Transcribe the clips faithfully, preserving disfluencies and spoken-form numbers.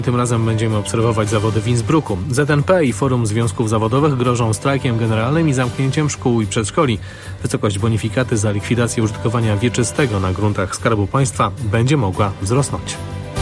Tym razem będziemy obserwować zawody w Innsbrucku. Z N P i Forum Związków Zawodowych grożą strajkiem generalnym i zamknięciem szkół i przedszkoli. Wysokość bonifikaty za likwidację użytkowania wieczystego na gruntach Skarbu Państwa będzie mogła wzrosnąć.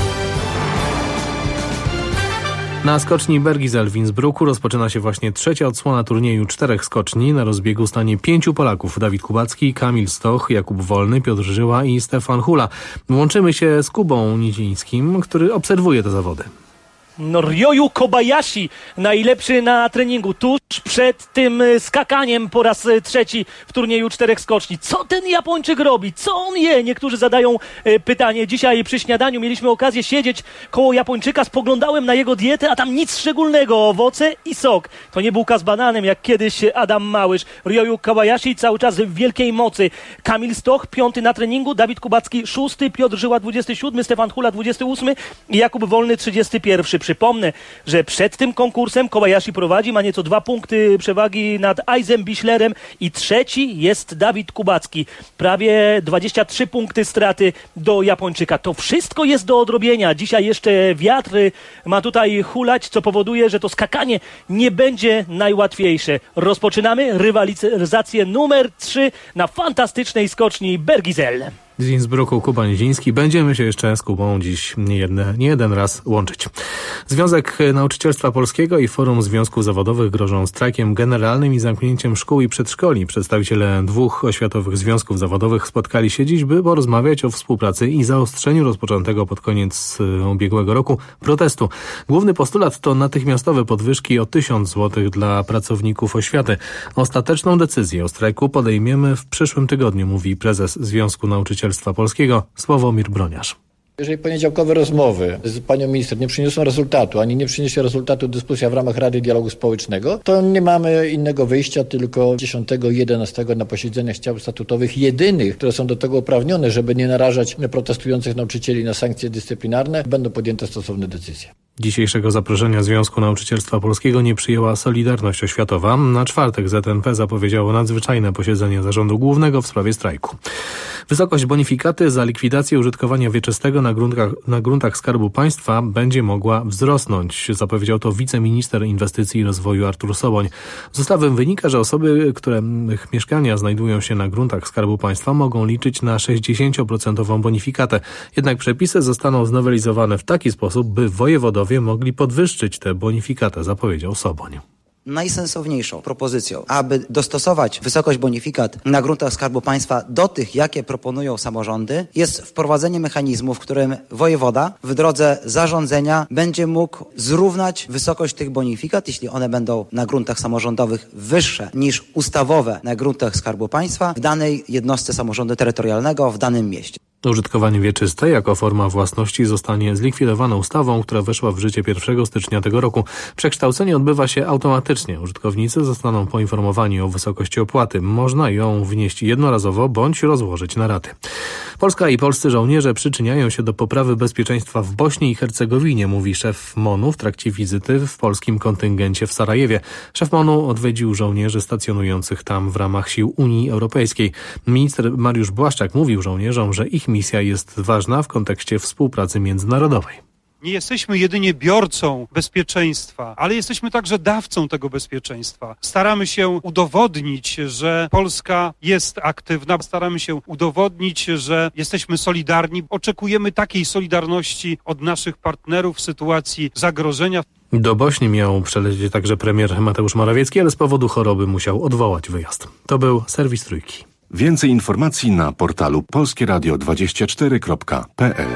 Na skoczni Bergizel w Innsbrucku rozpoczyna się właśnie trzecia odsłona turnieju czterech skoczni. Na rozbiegu stanie pięciu Polaków: Dawid Kubacki, Kamil Stoch, Jakub Wolny, Piotr Żyła i Stefan Hula. Łączymy się z Kubą Nizińskim, który obserwuje te zawody. No, Ryoyu Kobayashi, najlepszy na treningu, tuż przed tym skakaniem po raz trzeci w turnieju czterech skoczni. Co ten Japończyk robi? Co on je? Niektórzy zadają e, pytanie. Dzisiaj przy śniadaniu mieliśmy okazję siedzieć koło Japończyka, spoglądałem na jego dietę, a tam nic szczególnego, owoce i sok. To nie bułka z bananem, jak kiedyś Adam Małysz. Ryoyu Kobayashi cały czas w wielkiej mocy. Kamil Stoch, piąty na treningu, Dawid Kubacki szósty, Piotr Żyła dwudziesty siódmy, Stefan Hula dwudziesty ósmy i Jakub Wolny trzydziesty pierwszy. Przypomnę, że przed tym konkursem Kobayashi prowadzi, ma nieco dwa punkty przewagi nad Eisem Bischlerem i trzeci jest Dawid Kubacki. Prawie dwadzieścia trzy punkty straty do Japończyka. To wszystko jest do odrobienia. Dzisiaj jeszcze wiatr ma tutaj hulać, co powoduje, że to skakanie nie będzie najłatwiejsze. Rozpoczynamy rywalizację numer trzy na fantastycznej skoczni Bergizel. Z Innsbrucku Kuba Niziński. Będziemy się jeszcze z Kubą dziś nie, jedne, nie jeden raz łączyć. Związek Nauczycielstwa Polskiego i Forum Związków Zawodowych grożą strajkiem generalnym i zamknięciem szkół i przedszkoli. Przedstawiciele dwóch oświatowych związków zawodowych spotkali się dziś, by porozmawiać o współpracy i zaostrzeniu rozpoczętego pod koniec ubiegłego roku protestu. Główny postulat to natychmiastowe podwyżki o tysiąc złotych dla pracowników oświaty. Ostateczną decyzję o strajku podejmiemy w przyszłym tygodniu, mówi prezes Związku Nauczycielstwa Polskiego Sławomir Broniarz. Jeżeli poniedziałkowe rozmowy z panią minister nie przyniosą rezultatu, ani nie przyniesie rezultatu dyskusja w ramach Rady Dialogu Społecznego, to nie mamy innego wyjścia, tylko dziesiątego i jedenastego na posiedzeniach ciał statutowych, jedynych, które są do tego uprawnione, żeby nie narażać protestujących nauczycieli na sankcje dyscyplinarne, będą podjęte stosowne decyzje. Dzisiejszego zaproszenia Związku Nauczycielstwa Polskiego nie przyjęła Solidarność Oświatowa. Na czwartek Z N P zapowiedziało nadzwyczajne posiedzenie Zarządu Głównego w sprawie strajku. Wysokość bonifikaty za likwidację użytkowania wieczystego na gruntach, na gruntach Skarbu Państwa będzie mogła wzrosnąć. Zapowiedział to wiceminister inwestycji i rozwoju Artur Soboń. Z ustawy wynika, że osoby, których mieszkania znajdują się na gruntach Skarbu Państwa, mogą liczyć na sześćdziesięcioprocentową bonifikatę. Jednak przepisy zostaną znowelizowane w taki sposób, by wojewodowie mogli podwyższyć tę bonifikatę, zapowiedział Soboń. Najsensowniejszą propozycją, aby dostosować wysokość bonifikat na gruntach Skarbu Państwa do tych, jakie proponują samorządy, jest wprowadzenie mechanizmu, w którym wojewoda w drodze zarządzenia będzie mógł zrównać wysokość tych bonifikat, jeśli one będą na gruntach samorządowych wyższe niż ustawowe na gruntach Skarbu Państwa w danej jednostce samorządu terytorialnego w danym mieście. Użytkowanie wieczyste jako forma własności zostanie zlikwidowane ustawą, która weszła w życie pierwszego stycznia tego roku. Przekształcenie odbywa się automatycznie. Użytkownicy zostaną poinformowani o wysokości opłaty. Można ją wnieść jednorazowo bądź rozłożyć na raty. Polska i polscy żołnierze przyczyniają się do poprawy bezpieczeństwa w Bośni i Hercegowinie, mówi szef MON-u w trakcie wizyty w polskim kontyngencie w Sarajewie. Szef MON-u odwiedził żołnierzy stacjonujących tam w ramach sił Unii Europejskiej. Minister Mariusz Błaszczak mówił żołnierzom, że ich misja jest ważna w kontekście współpracy międzynarodowej. Nie jesteśmy jedynie biorcą bezpieczeństwa, ale jesteśmy także dawcą tego bezpieczeństwa. Staramy się udowodnić, że Polska jest aktywna, staramy się udowodnić, że jesteśmy solidarni. Oczekujemy takiej solidarności od naszych partnerów w sytuacji zagrożenia. Do Bośni miał przelecieć także premier Mateusz Morawiecki, ale z powodu choroby musiał odwołać wyjazd. To był serwis Trójki. Więcej informacji na portalu polskie radio dwadzieścia cztery kropka p l.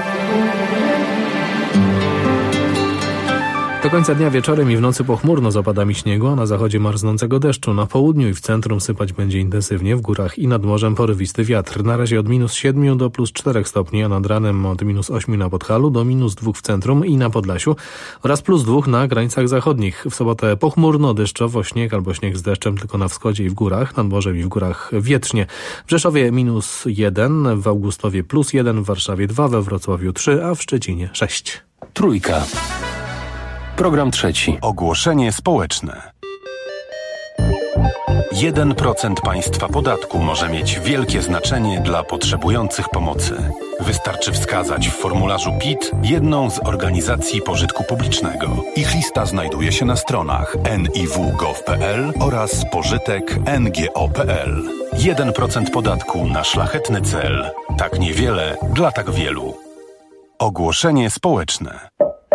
Do końca dnia wieczorem i w nocy pochmurno z opadami śniegu, a na zachodzie marznącego deszczu. Na południu i w centrum sypać będzie intensywnie, w górach i nad morzem porywisty wiatr. Na razie od minus siedmiu do plus czterech stopni, a nad ranem od minus ośmiu na Podhalu do minus dwóch w centrum i na Podlasiu oraz plus dwóch na granicach zachodnich. W sobotę pochmurno, deszczowo, śnieg albo śnieg z deszczem tylko na wschodzie i w górach, nad morzem i w górach wietrznie. W Rzeszowie minus jeden, w Augustowie plus jeden, w Warszawie dwa, we Wrocławiu trzy, a w Szczecinie sześć. Trójka. Program trzeci. Ogłoszenie społeczne. jeden procent państwa podatku może mieć wielkie znaczenie dla potrzebujących pomocy. Wystarczy wskazać w formularzu P I T jedną z organizacji pożytku publicznego. Ich lista znajduje się na stronach en i w kropka gov kropka pe el oraz pożytek kropka en ge o kropka pe el. jeden procent podatku na szlachetny cel. Tak niewiele dla tak wielu. Ogłoszenie społeczne.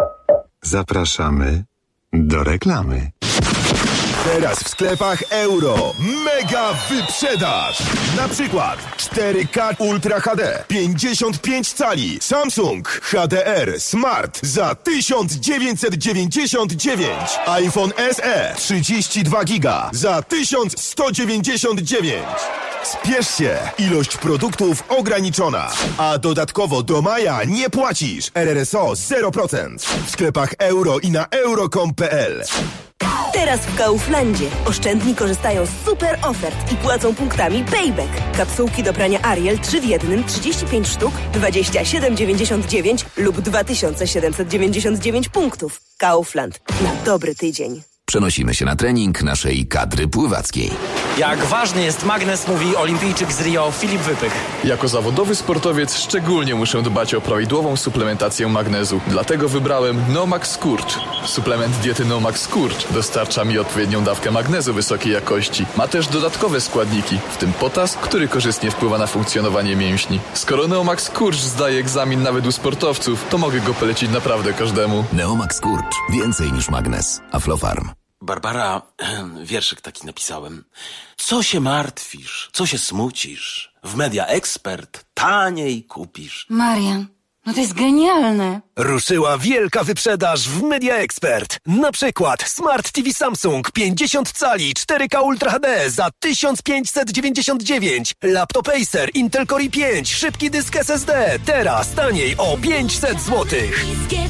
Zapraszamy do reklamy. Teraz w sklepach Euro mega wyprzedaż! Na przykład cztery K Ultra H D pięćdziesiąt pięć cali Samsung H D R Smart za tysiąc dziewięćset dziewięćdziesiąt dziewięć, iPhone S E trzydzieści dwa giga za tysiąc sto dziewięćdziesiąt dziewięć. Spiesz się, ilość produktów ograniczona, a dodatkowo do maja nie płacisz. R R S O zero procent w sklepach Euro i na euro kropka com kropka pe el. Teraz w Kauflandzie oszczędni korzystają z super ofert i płacą punktami Payback. Kapsułki do prania Ariel trzy w jednym, trzydzieści pięć sztuk, dwadzieścia siedem dziewięćdziesiąt dziewięć lub dwa tysiące siedemset dziewięćdziesiąt dziewięć punktów. Kaufland. Na dobry tydzień. Przenosimy się na trening naszej kadry pływackiej. Jak ważny jest magnes, mówi olimpijczyk z Rio Filip Wypych. Jako zawodowy sportowiec szczególnie muszę dbać o prawidłową suplementację magnezu. Dlatego wybrałem Nomax Skurcz. Suplement diety Nomax Skurcz dostarcza mi odpowiednią dawkę magnezu wysokiej jakości. Ma też dodatkowe składniki, w tym potas, który korzystnie wpływa na funkcjonowanie mięśni. Skoro Neomax Skurcz zdaje egzamin nawet u sportowców, to mogę go polecić naprawdę każdemu. Neomax Skurcz. Więcej niż magnes. Aflofarm. Barbara, wierszyk taki napisałem. Co się martwisz? Co się smucisz? W Media Expert taniej kupisz. Marian, no to jest genialne. Ruszyła wielka wyprzedaż w Media Expert. Na przykład Smart T V Samsung pięćdziesiąt cali cztery K Ultra H D za tysiąc pięćset dziewięćdziesiąt dziewięć. Laptop Acer Intel Core i pięć, szybki dysk S S D. Teraz taniej o pięćset złotych.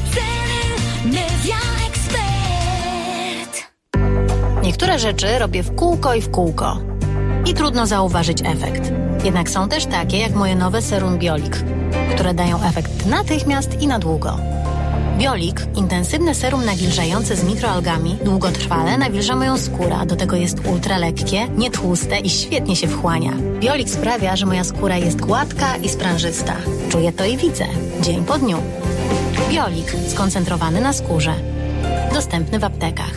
Niektóre rzeczy robię w kółko i w kółko. I trudno zauważyć efekt. Jednak są też takie jak moje nowe serum Biolik, które dają efekt natychmiast i na długo. Biolik, intensywne serum nawilżające z mikroalgami, długotrwale nawilża moją skórę, a do tego jest ultra lekkie, nietłuste i świetnie się wchłania. Biolik sprawia, że moja skóra jest gładka i sprężysta. Czuję to i widzę, dzień po dniu. Biolik, skoncentrowany na skórze. Dostępny w aptekach.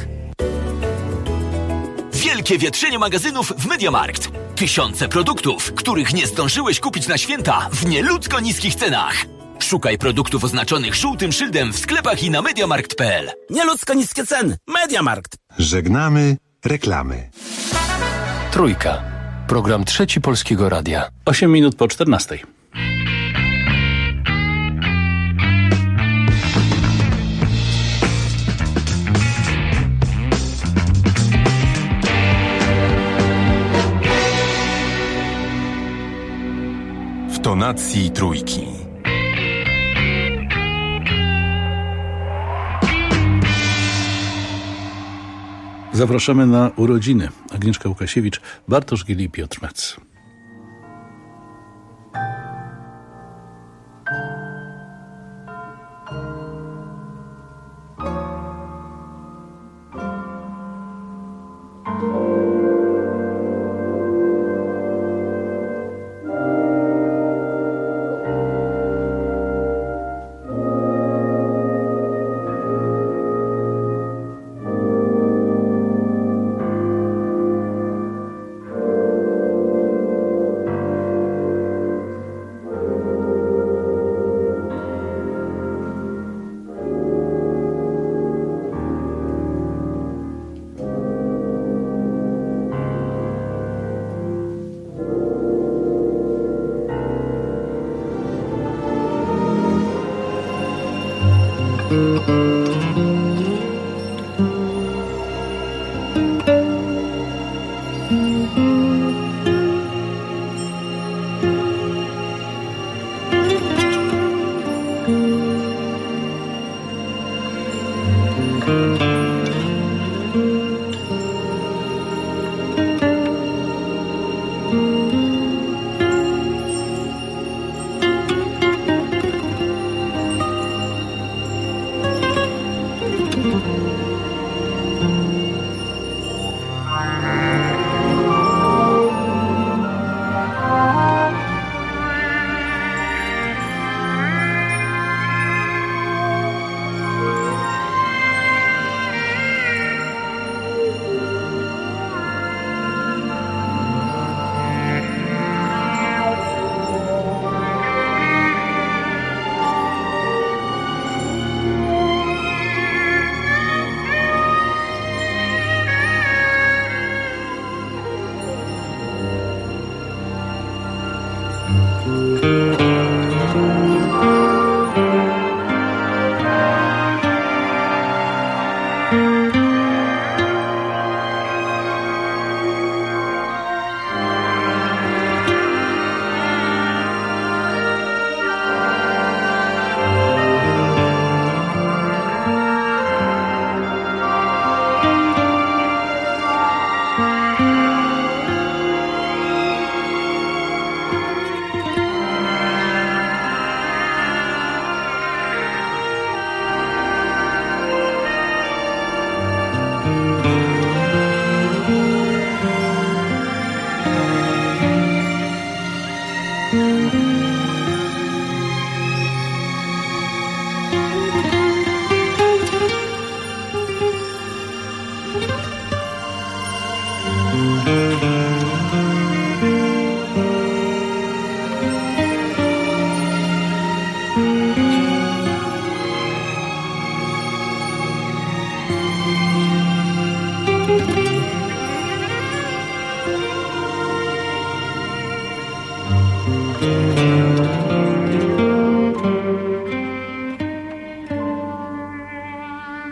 Wielkie wietrzenie magazynów w MediaMarkt. Tysiące produktów, których nie zdążyłeś kupić na święta w nieludzko niskich cenach. Szukaj produktów oznaczonych żółtym szyldem w sklepach i na mediamarkt kropka pe el. Nieludzko niskie ceny. MediaMarkt. Żegnamy reklamy. Trójka. Program Trzeci Polskiego Radia. Osiem minut po czternastej. W tonacji trójki. Zapraszamy na urodziny. Agnieszka Łukasiewicz, Bartosz Gili i Piotr Mec.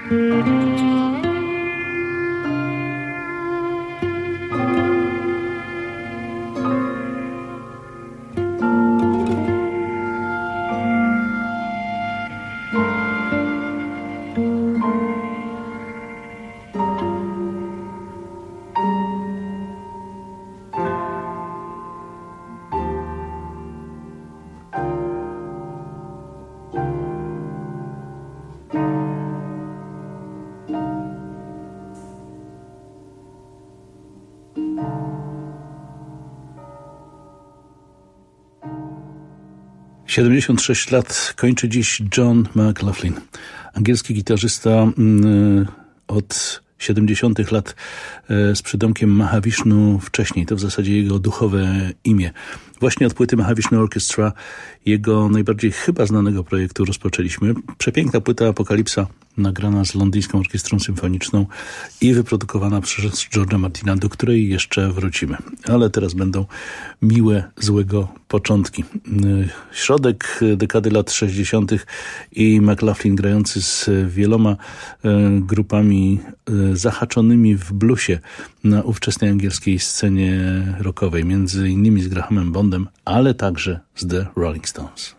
siedemdziesiąt sześć lat kończy dziś John McLaughlin, angielski gitarzysta yy, od siedemdziesiątych lat yy, z przydomkiem Mahavishnu wcześniej. To w zasadzie jego duchowe imię. Właśnie od płyty Mahavishnu Orchestra, jego najbardziej chyba znanego projektu, rozpoczęliśmy. Przepiękna płyta Apokalipsa, nagrana z Londyńską Orkiestrą Symfoniczną i wyprodukowana przez George'a Martina, do której jeszcze wrócimy. Ale teraz będą miłe, złego początki. Środek dekady lat sześćdziesiątych i McLaughlin grający z wieloma grupami zahaczonymi w bluesie na ówczesnej angielskiej scenie rockowej, między innymi z Grahamem Bondem, ale także z The Rolling Stones.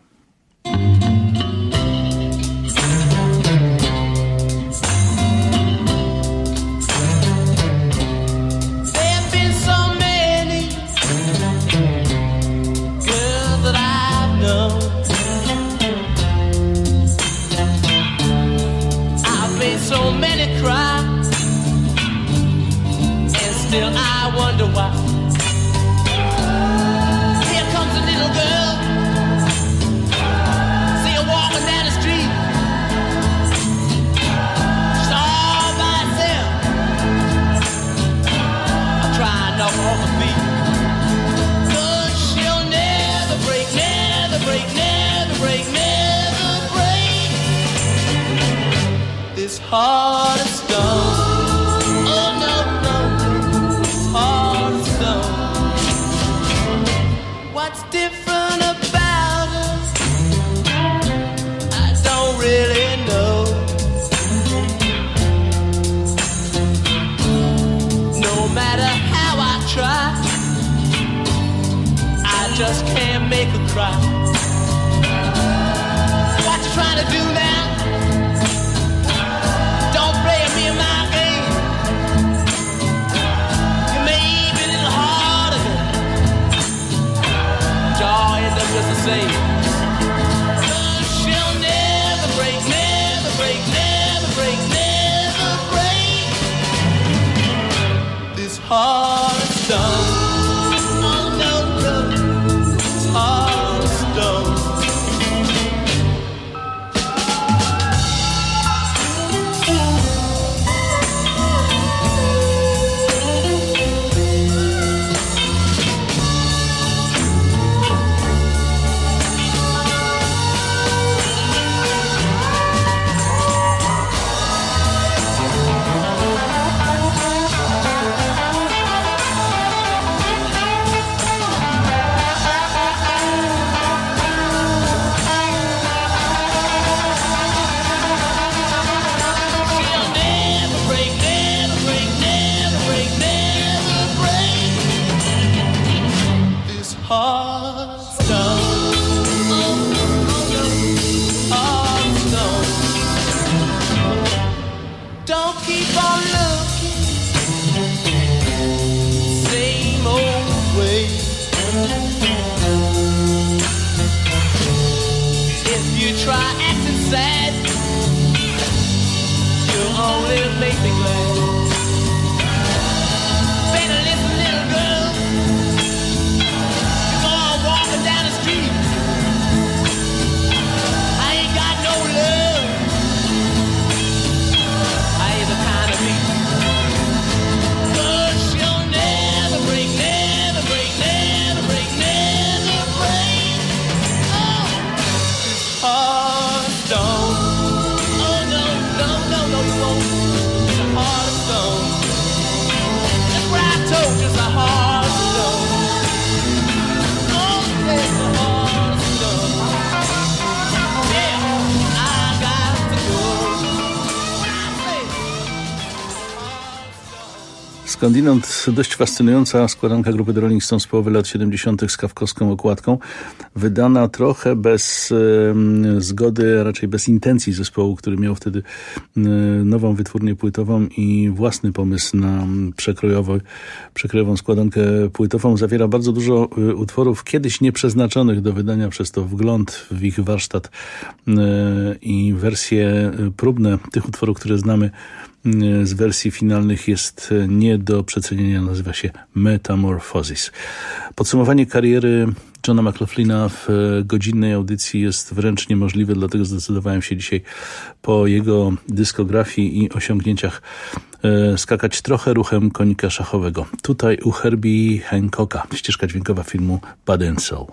So many cry, and still I wonder why. Here comes a little girl, see her walking down the street. She's all by herself. I try and knock her off her feet, but she'll never break, never break, never break, never break this heart of stone. Oh no, no, this heart of stone. What's different about her? I don't really know. No matter how I try, I just can't make her cry. What you trying to do now? Just the same. She'll never break, never break, never break, never break this heart of stone. Oh no, no, this heart of stone. Heart Skądinąd dość fascynująca składanka grupy The Rolling Stones z połowy lat siedemdziesiątych z kawkowską okładką, wydana trochę bez e, zgody, a raczej bez intencji zespołu, który miał wtedy e, nową wytwórnię płytową i własny pomysł na przekrojowy, przekrojową składankę płytową. Zawiera bardzo dużo e, utworów kiedyś nieprzeznaczonych do wydania, przez to wgląd w ich warsztat e, i wersje próbne tych utworów, które znamy z wersji finalnych, jest nie do przecenienia, nazywa się Metamorphosis. Podsumowanie kariery Johna McLaughlina w godzinnej audycji jest wręcz niemożliwe, dlatego zdecydowałem się dzisiaj po jego dyskografii i osiągnięciach skakać trochę ruchem konika szachowego. Tutaj u Herbie Hancocka, ścieżka dźwiękowa filmu Body and Soul.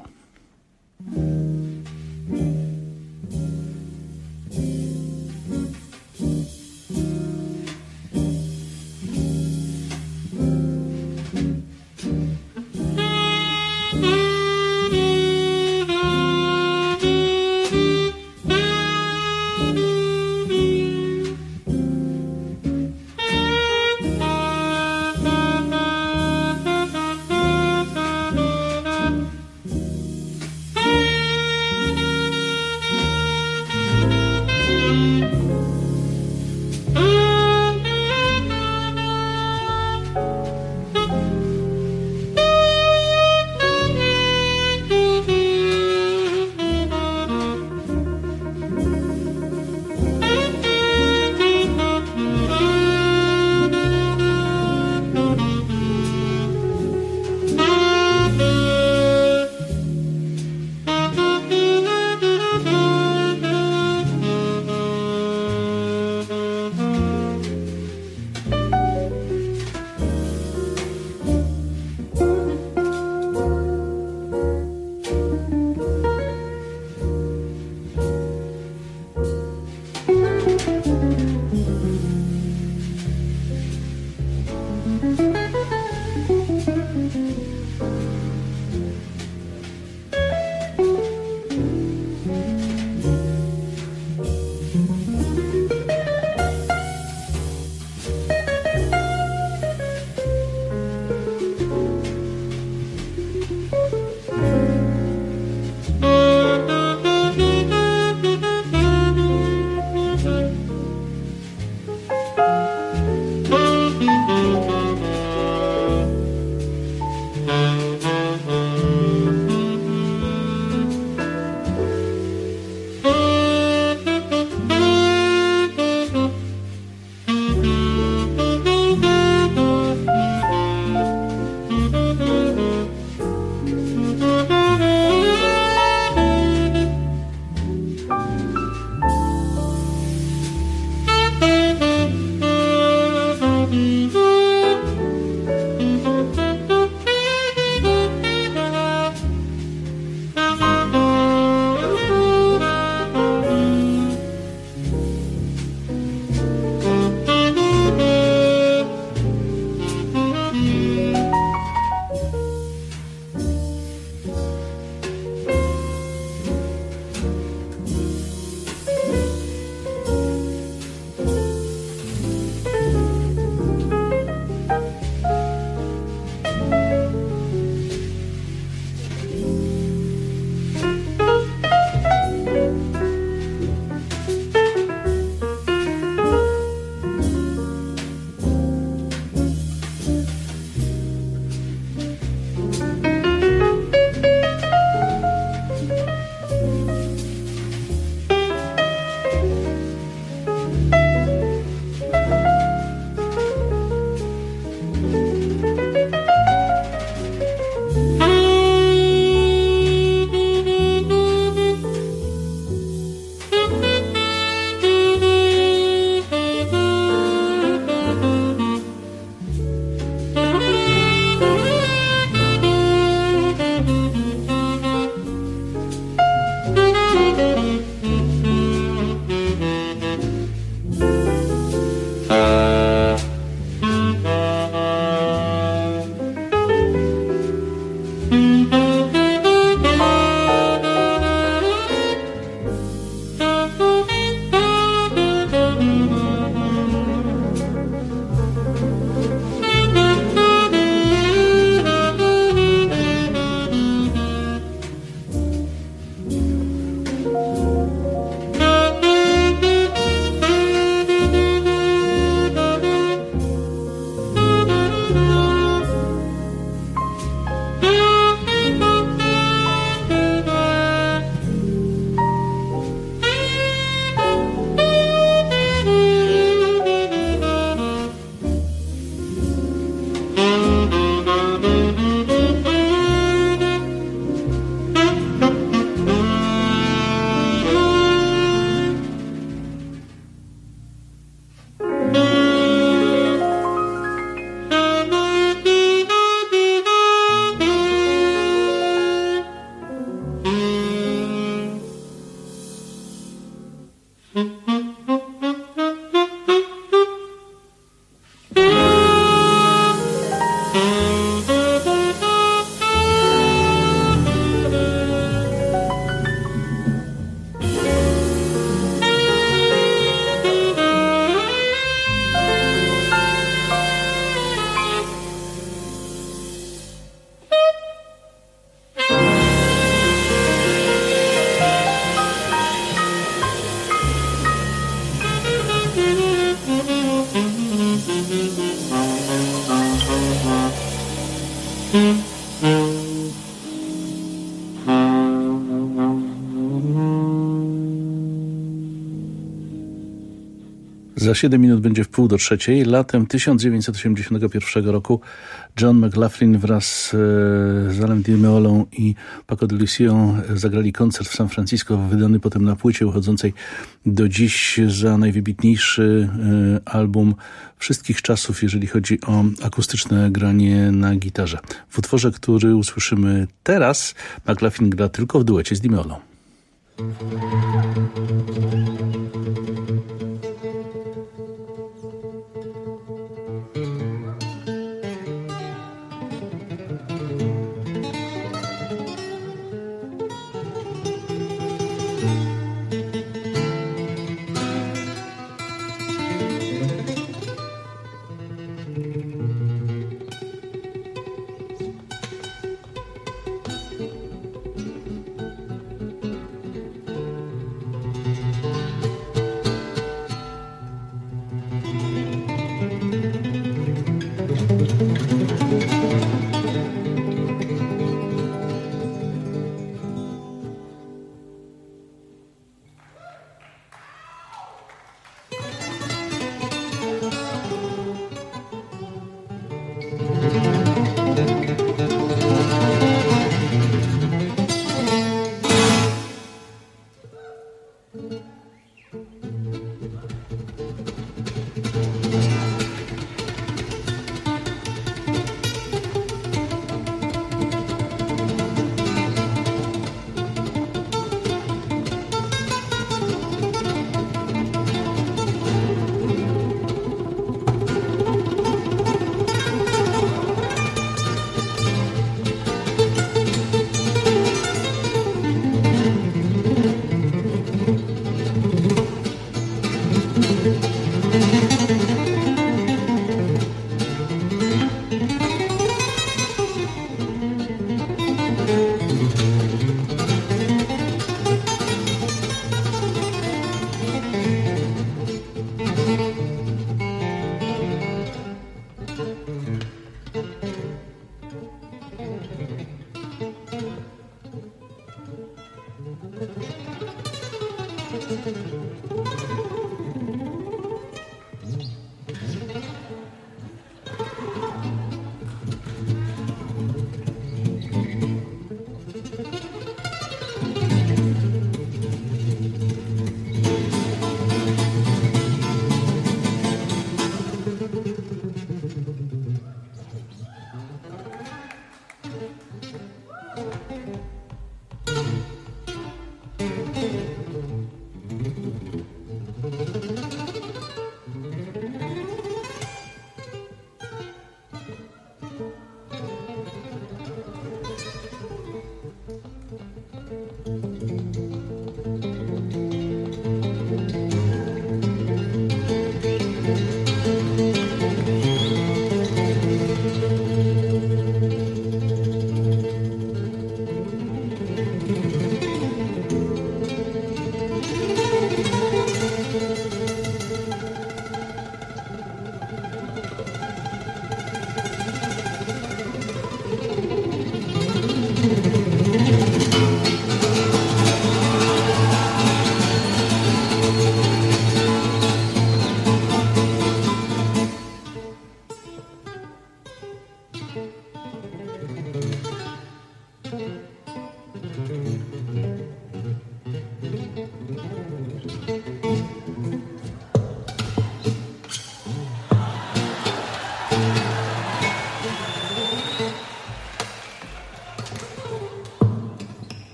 Za siedem minut będzie w pół do trzeciej. Latem tysiąc dziewięćset osiemdziesiątego pierwszego roku John McLaughlin wraz z Alanem Dimeolą i Paco de Lucia zagrali koncert w San Francisco, wydany potem na płycie uchodzącej do dziś za najwybitniejszy album wszystkich czasów, jeżeli chodzi o akustyczne granie na gitarze. W utworze, który usłyszymy teraz, McLaughlin gra tylko w duecie z Dimeolą.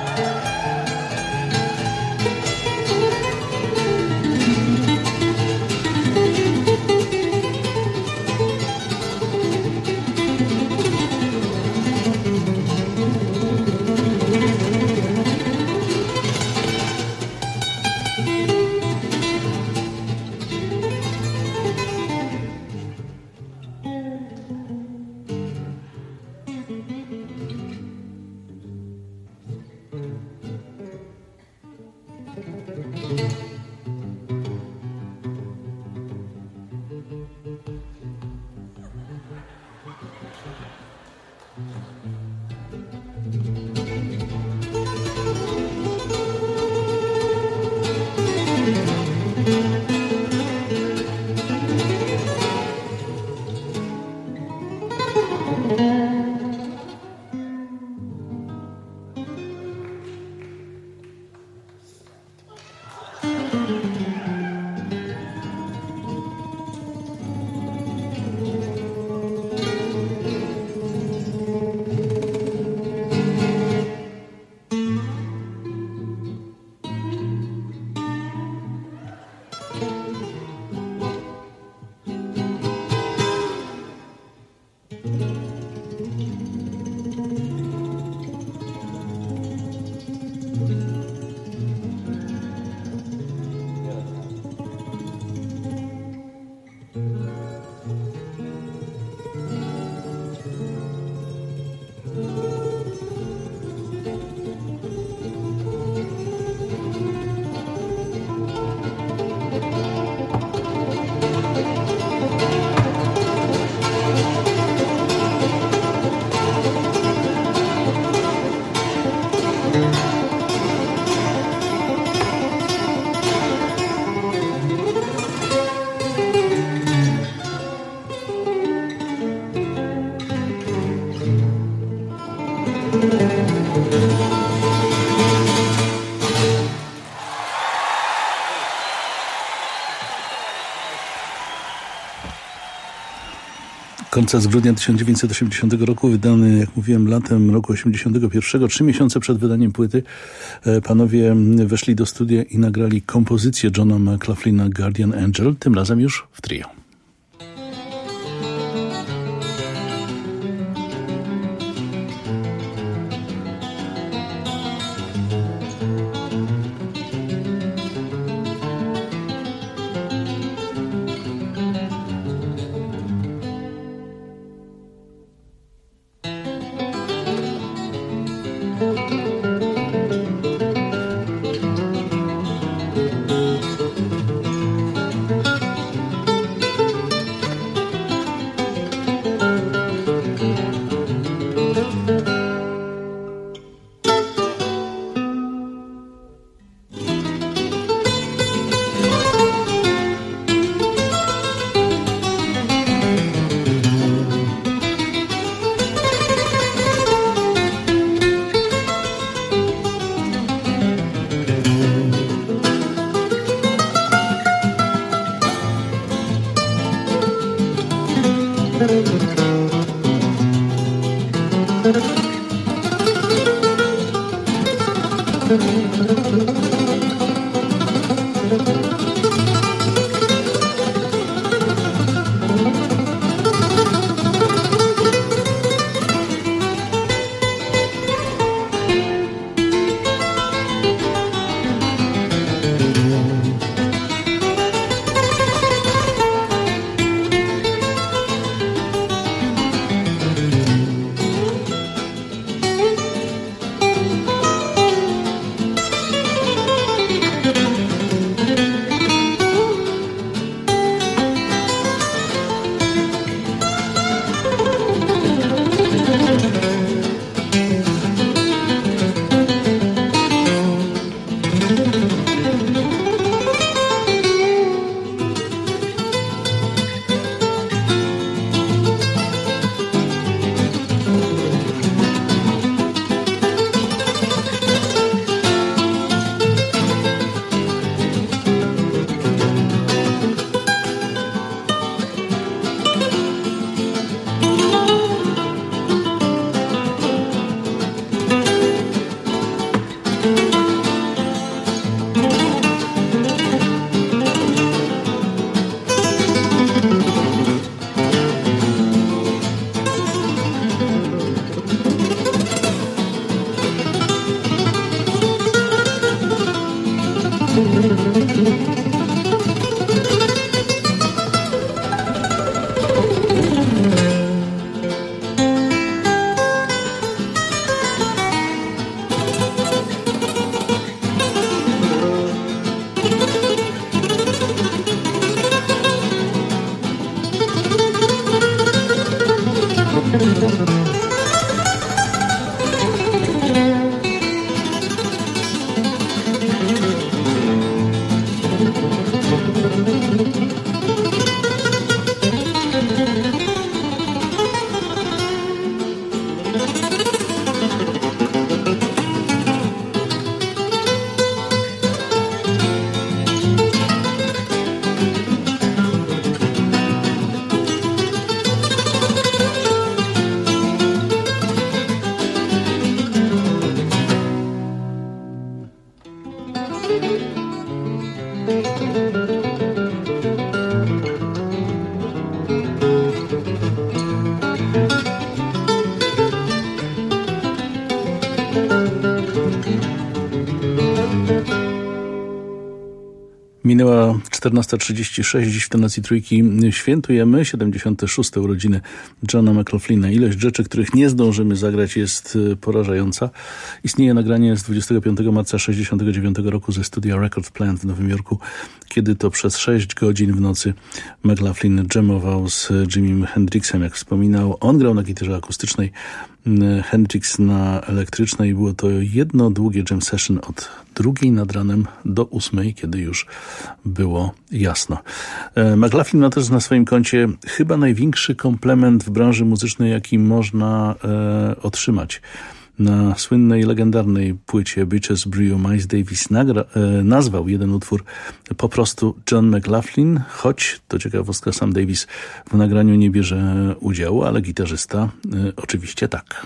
Koncert z grudnia tysiąc dziewięćset osiemdziesiątego roku, wydany, jak mówiłem, latem roku osiemdziesiątego pierwszego, trzy miesiące przed wydaniem płyty. Panowie weszli do studia i nagrali kompozycję Johna McLaughlina Guardian Angel, tym razem już w trio. Minęła czternasta trzydzieści sześć, dziś w tonacji trójki świętujemy siedemdziesiąte szóste urodziny Johna McLaughlina. Ilość rzeczy, których nie zdążymy zagrać, jest porażająca. Istnieje nagranie z dwudziestego piątego marca sześćdziesiątego dziewiątego roku ze studia Record Plant w Nowym Jorku, kiedy to przez sześć godzin w nocy McLaughlin jamował z Jimim Hendrixem, jak wspominał. On grał na gitarze akustycznej, Hendrix na elektrycznej. Było to jedno długie jam session od drugiej nad ranem do ósmej, kiedy już było jasno. McLaughlin ma też na swoim koncie chyba największy komplement w branży muzycznej, jaki można e, otrzymać. Na słynnej, legendarnej płycie Bitches Brew Miles Davis nagra, e, nazwał jeden utwór po prostu John McLaughlin, choć, to ciekawostka, sam Davis w nagraniu nie bierze udziału, ale gitarzysta e, oczywiście tak.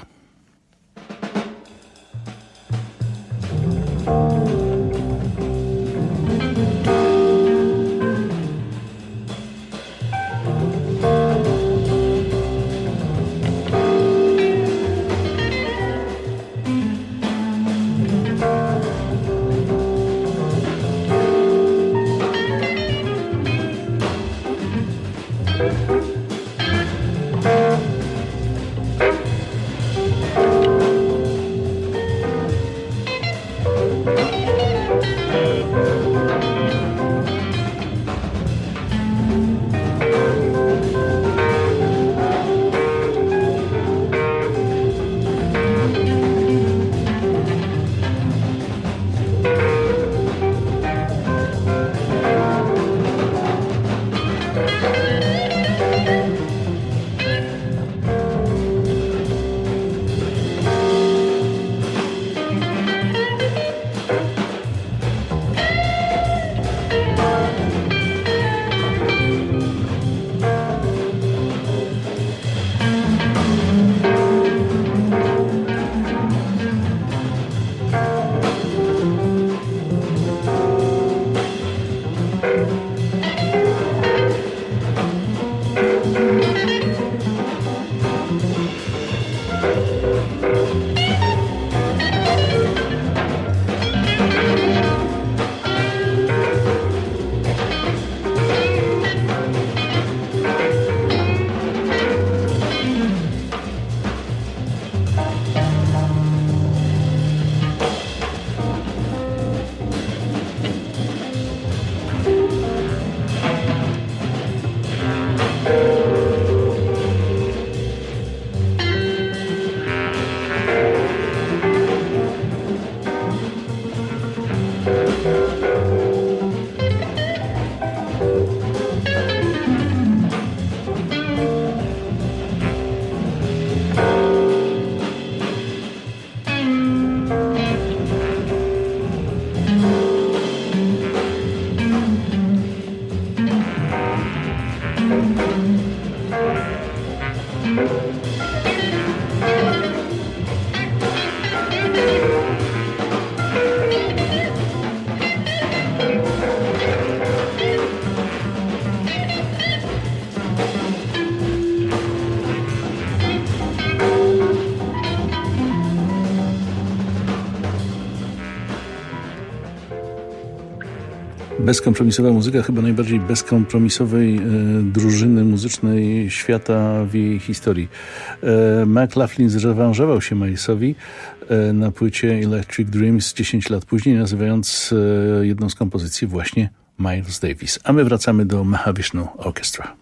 Bezkompromisowa muzyka chyba najbardziej bezkompromisowej e, drużyny muzycznej świata w jej historii. E, McLaughlin zrewanżował się Milesowi e, na płycie Electric Dreams dziesięć lat później, nazywając e, jedną z kompozycji właśnie Miles Davis. A my wracamy do Mahavishnu Orchestra.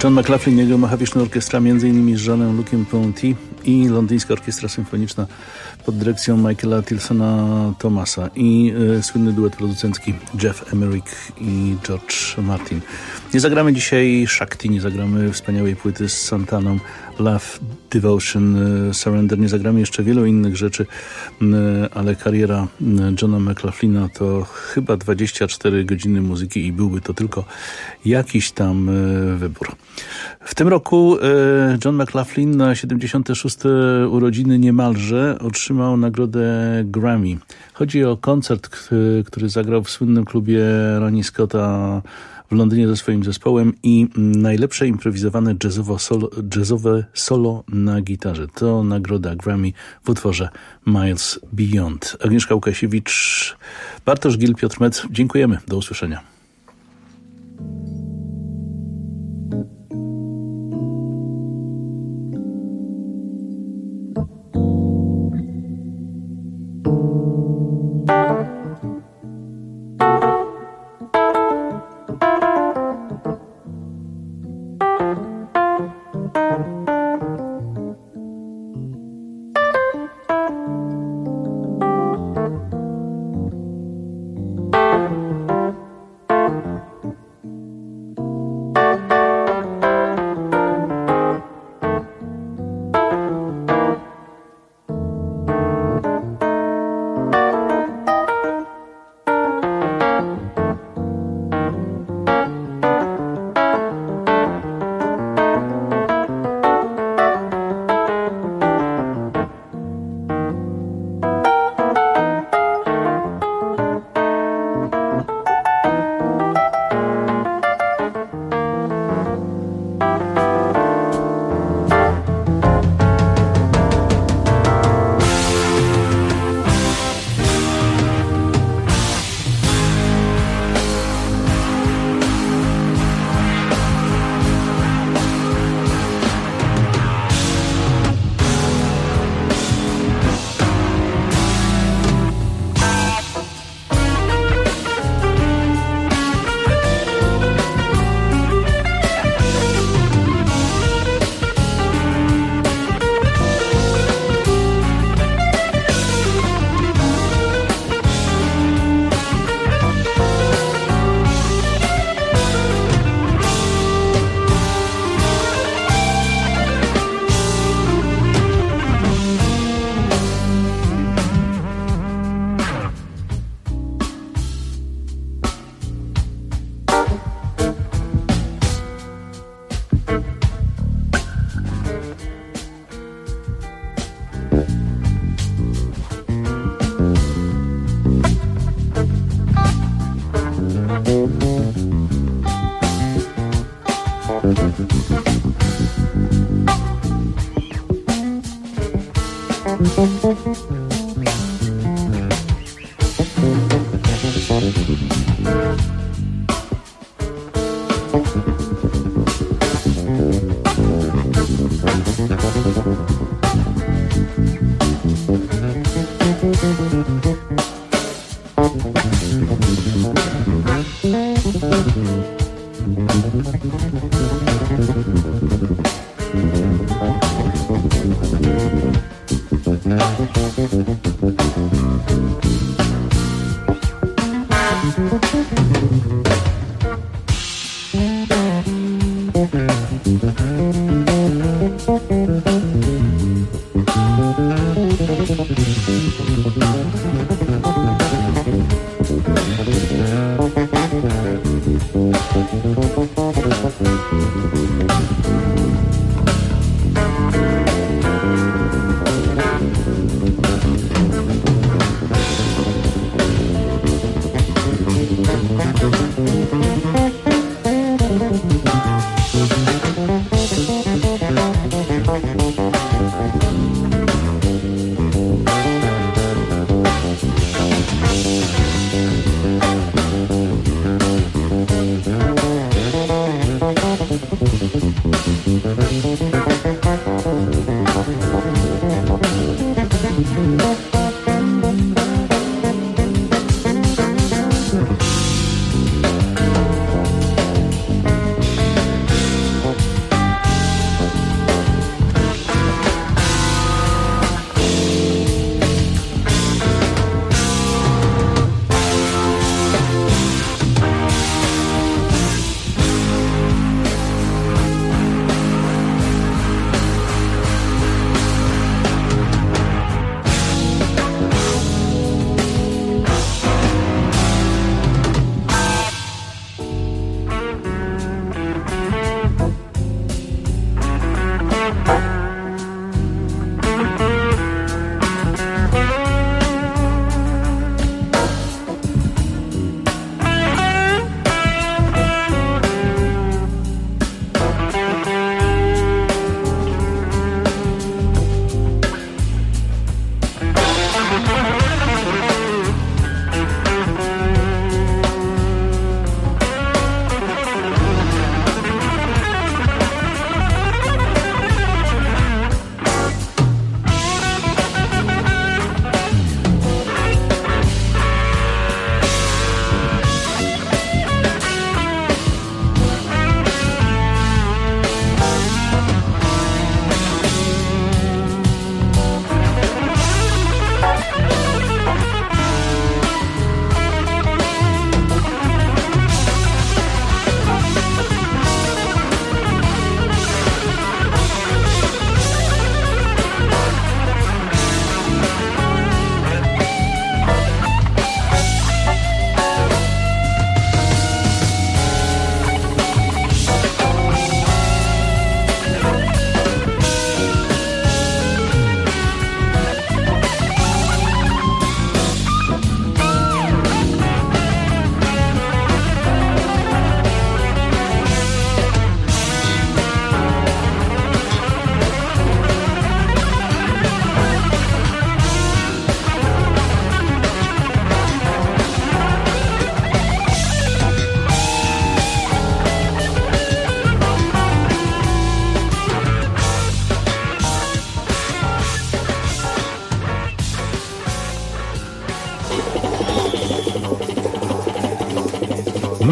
John McLaughlin, jego Mahavishnu Orkiestra, między innymi z Jeanem Luciem Ponty i Londyńska Orkiestra Symfoniczna pod dyrekcją Michaela Tilsona Thomasa i y, słynny duet producencki Jeff Emerick i George Martin. Nie zagramy dzisiaj Shakti, nie zagramy wspaniałej płyty z Santaną Love, Devotion, y, Surrender, nie zagramy jeszcze wielu innych rzeczy, y, ale kariera y, Johna McLaughlina to chyba dwadzieścia cztery godziny muzyki i byłby to tylko jakiś tam y, wybór. W tym roku y, John McLaughlin na siedemdziesiąte szóste urodziny niemalże otrzymał nagrodę Grammy. Chodzi o koncert, który, który zagrał w słynnym klubie Ronnie Scotta w Londynie ze swoim zespołem i najlepsze improwizowane jazzowo solo, jazzowe solo na gitarze. To nagroda Grammy w utworze Miles Beyond. Agnieszka Łukasiewicz, Bartosz Gil, Piotr Metz. Dziękujemy. Do usłyszenia.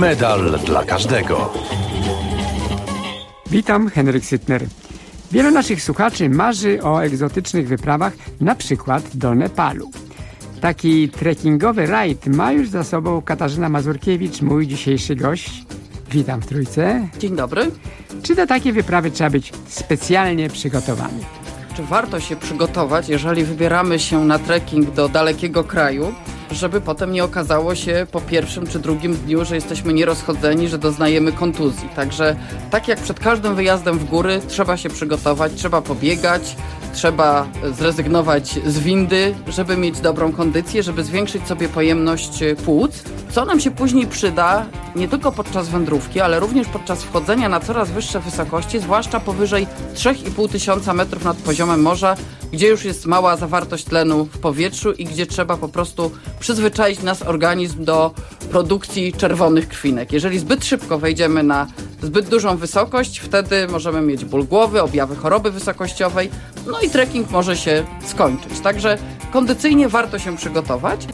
Medal dla każdego. Witam, Henryk Sytner. Wielu naszych słuchaczy marzy o egzotycznych wyprawach, na przykład do Nepalu. Taki trekkingowy rajd ma już za sobą Katarzyna Mazurkiewicz, mój dzisiejszy gość. Witam w Trójce. Dzień dobry. Czy do takiej wyprawy trzeba być specjalnie przygotowany? Czy warto się przygotować, jeżeli wybieramy się na trekking do dalekiego kraju, żeby potem nie okazało się po pierwszym czy drugim dniu, że jesteśmy nierozchodzeni, że doznajemy kontuzji. Także tak jak przed każdym wyjazdem w góry, trzeba się przygotować, trzeba pobiegać, trzeba zrezygnować z windy, żeby mieć dobrą kondycję, żeby zwiększyć sobie pojemność płuc, co nam się później przyda nie tylko podczas wędrówki, ale również podczas wchodzenia na coraz wyższe wysokości, zwłaszcza powyżej trzy i pół tysiąca metrów nad poziomem morza, gdzie już jest mała zawartość tlenu w powietrzu i gdzie trzeba po prostu przyzwyczaić nasz organizm do produkcji czerwonych krwinek. Jeżeli zbyt szybko wejdziemy na zbyt dużą wysokość, wtedy możemy mieć ból głowy, objawy choroby wysokościowej, no i trekking może się skończyć. Także kondycyjnie warto się przygotować.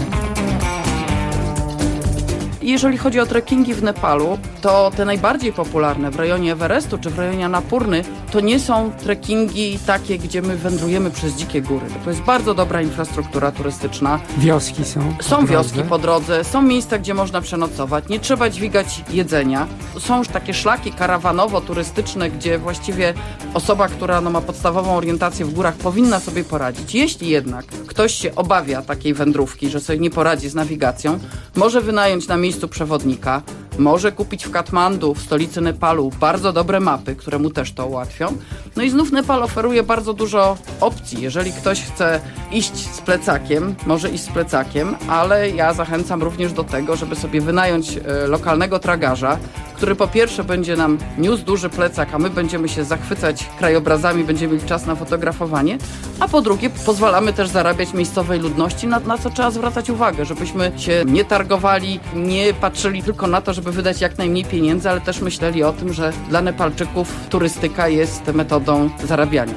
Jeżeli chodzi o trekkingi w Nepalu, to te najbardziej popularne w rejonie Everestu czy w rejonie Annapurny to nie są trekkingi takie, gdzie my wędrujemy przez dzikie góry. To jest bardzo dobra infrastruktura turystyczna. Wioski są po Są drodze. wioski po drodze, są miejsca, gdzie można przenocować, nie trzeba dźwigać jedzenia. Są już takie szlaki karawanowo-turystyczne, gdzie właściwie osoba, która no, ma podstawową orientację w górach, powinna sobie poradzić. Jeśli jednak ktoś się obawia takiej wędrówki, że sobie nie poradzi z nawigacją, może wynająć na miejscu przewodnika, może kupić w Katmandu, w stolicy Nepalu, bardzo dobre mapy, które mu też to ułatwią. No i znów Nepal oferuje bardzo dużo opcji. Jeżeli ktoś chce iść z plecakiem, może iść z plecakiem, ale ja zachęcam również do tego, żeby sobie wynająć e, lokalnego tragarza, który po pierwsze będzie nam niósł duży plecak, a my będziemy się zachwycać krajobrazami, będziemy mieli czas na fotografowanie, a po drugie pozwalamy też zarabiać miejscowej ludności, na, na co trzeba zwracać uwagę, żebyśmy się nie targowali, nie patrzyli tylko na to, żeby wydać jak najmniej pieniędzy, ale też myśleli o tym, że dla Nepalczyków turystyka jest metodą zarabiania.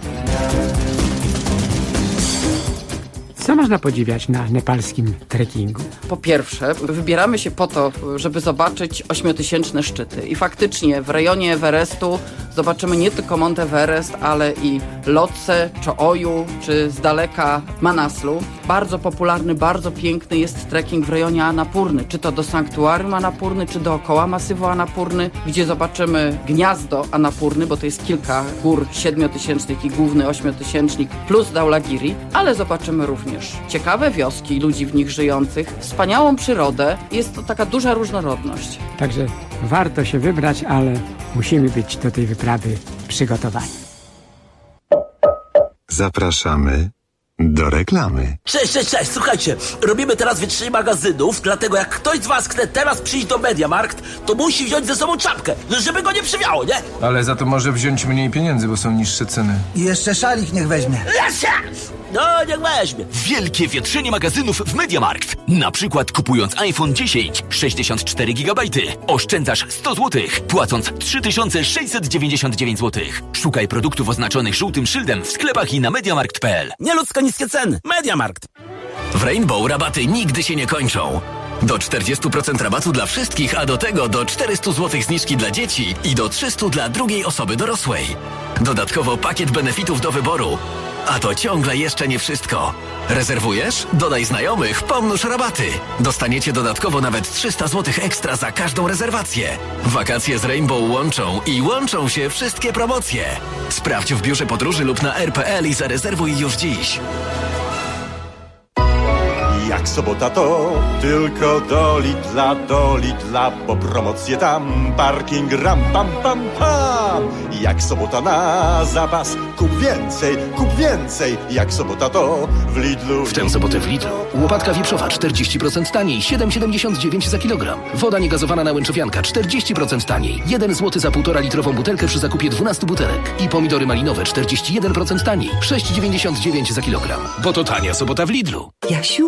Co można podziwiać na nepalskim trekkingu? Po pierwsze, wybieramy się po to, żeby zobaczyć ośmiotysięczne szczyty. I faktycznie w rejonie Everestu zobaczymy nie tylko Mount Everest, ale i Lhotse, Cho-Oyu, czy z daleka Manaslu. Bardzo popularny, bardzo piękny jest trekking w rejonie Annapurny, czy to do sanktuarium Annapurny, czy dookoła masywu Annapurny, gdzie zobaczymy gniazdo Annapurny, bo to jest kilka gór siedmiotysięcznych i główny ośmiotysięcznik plus Dhaulagiri, ale zobaczymy również ciekawe wioski, ludzi w nich żyjących, wspaniałą przyrodę. Jest to taka duża różnorodność. Także warto się wybrać, ale musimy być do tej wyprawy przygotowani. Zapraszamy do reklamy. Cześć, cześć, cześć, słuchajcie, robimy teraz wytrzyj magazynów, dlatego jak ktoś z was chce teraz przyjść do Mediamarkt, to musi wziąć ze sobą czapkę, żeby go nie przywiało, nie? Ale za to może wziąć mniej pieniędzy, bo są niższe ceny. I jeszcze szalik niech weźmie. Jasia! No, niech weźmie. Wielkie wietrzenie magazynów w Mediamarkt. Na przykład kupując iPhone dziesięć, sześćdziesiąt cztery gigabajty, oszczędzasz sto złotych, płacąc trzy tysiące sześćset dziewięćdziesiąt dziewięć złotych. Szukaj produktów oznaczonych żółtym szyldem w sklepach i na mediamarkt kropka p l. Nieludzko niskie ceny. Mediamarkt. W Rainbow rabaty nigdy się nie kończą. Do czterdzieści procent rabatu dla wszystkich, a do tego do czterysta złotych zniżki dla dzieci i do trzysta dla drugiej osoby dorosłej. Dodatkowo pakiet benefitów do wyboru. A to ciągle jeszcze nie wszystko. Rezerwujesz? Dodaj znajomych, pomnóż rabaty. Dostaniecie dodatkowo nawet trzysta złotych ekstra za każdą rezerwację. Wakacje z Rainbow łączą i łączą się wszystkie promocje. Sprawdź w biurze podróży lub na r kropka p l i zarezerwuj już dziś. Jak sobota to tylko do Lidla, do Lidla, bo promocje tam, parking ram pam pam pam. Jak sobota na zapas, kup więcej, kup więcej. Jak sobota to w Lidlu. W tę sobotę w Lidlu łopatka wieprzowa czterdzieści procent taniej, siedem siedemdziesiąt dziewięć za kilogram. Woda niegazowana na łęczowianka czterdzieści procent taniej, jeden złoty za półtora litrową butelkę przy zakupie dwunastu butelek. I pomidory malinowe czterdzieści jeden procent taniej, sześć dziewięćdziesiąt dziewięć za kilogram. Bo to tania sobota w Lidlu. Jasiu, powiedz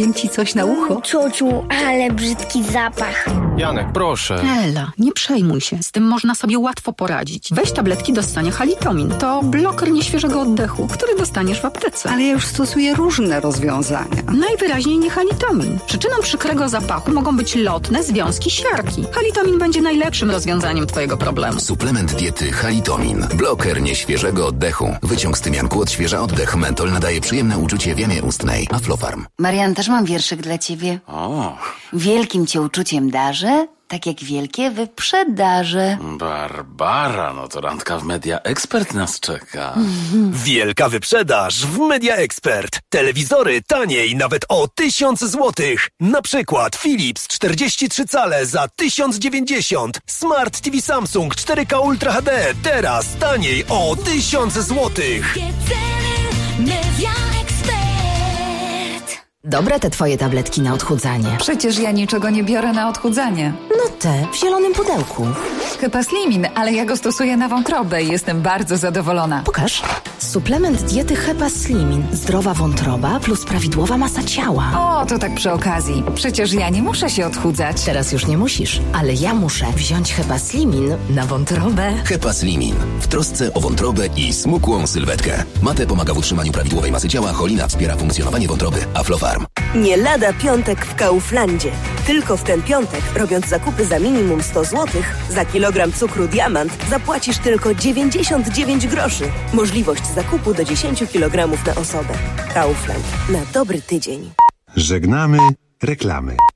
powiem ci coś na ucho. Ciociu, ale brzydki zapach. Janek, proszę. Ela, nie przejmuj się. Z tym można sobie łatwo poradzić. Weź tabletki do ssania Halitomin. To bloker nieświeżego oddechu, który dostaniesz w aptece. Ale ja już stosuję różne rozwiązania. Najwyraźniej nie Halitomin. Przyczyną przykrego zapachu mogą być lotne związki siarki. Halitomin będzie najlepszym rozwiązaniem twojego problemu. Suplement diety Halitomin. Bloker nieświeżego oddechu. Wyciąg z tymianku odświeża oddech. Mentol nadaje przyjemne uczucie w jamie ustnej. Aflofarm. Marian, też mam wierszyk dla ciebie. O, Wielkim cię uczuciem darzę, tak jak wielkie wyprzedaże. Barbara, no to randka w Media Expert nas czeka. Wielka wyprzedaż w Media Expert. Telewizory taniej nawet o tysiąc złotych. Na przykład Philips czterdzieści trzy cale za tysiąc dziewięćdziesiąt. Smart T V Samsung cztery K Ultra H D teraz taniej o tysiąc złotych. Media Expert. Dobre te twoje tabletki na odchudzanie. Przecież ja niczego nie biorę na odchudzanie. No te, w zielonym pudełku. Hepaslimin, ale ja go stosuję na wątrobę i jestem bardzo zadowolona. Pokaż. Suplement diety Hepaslimin. Zdrowa wątroba plus prawidłowa masa ciała. O, to tak przy okazji. Przecież ja nie muszę się odchudzać. Teraz już nie musisz, ale ja muszę wziąć Hepaslimin na wątrobę. Hepaslimin. W trosce o wątrobę i smukłą sylwetkę. Mate pomaga w utrzymaniu prawidłowej masy ciała, cholina wspiera funkcjonowanie wątroby. Aflofarm. Nie lada piątek w Kauflandzie. Tylko w ten piątek, robiąc zakupy za minimum sto złotych, za kilogram cukru Diamant zapłacisz tylko dziewięćdziesiąt dziewięć groszy. Możliwość zakupu do dziesięć kilogramów na osobę. Kaufland. Na dobry tydzień. Żegnamy reklamy.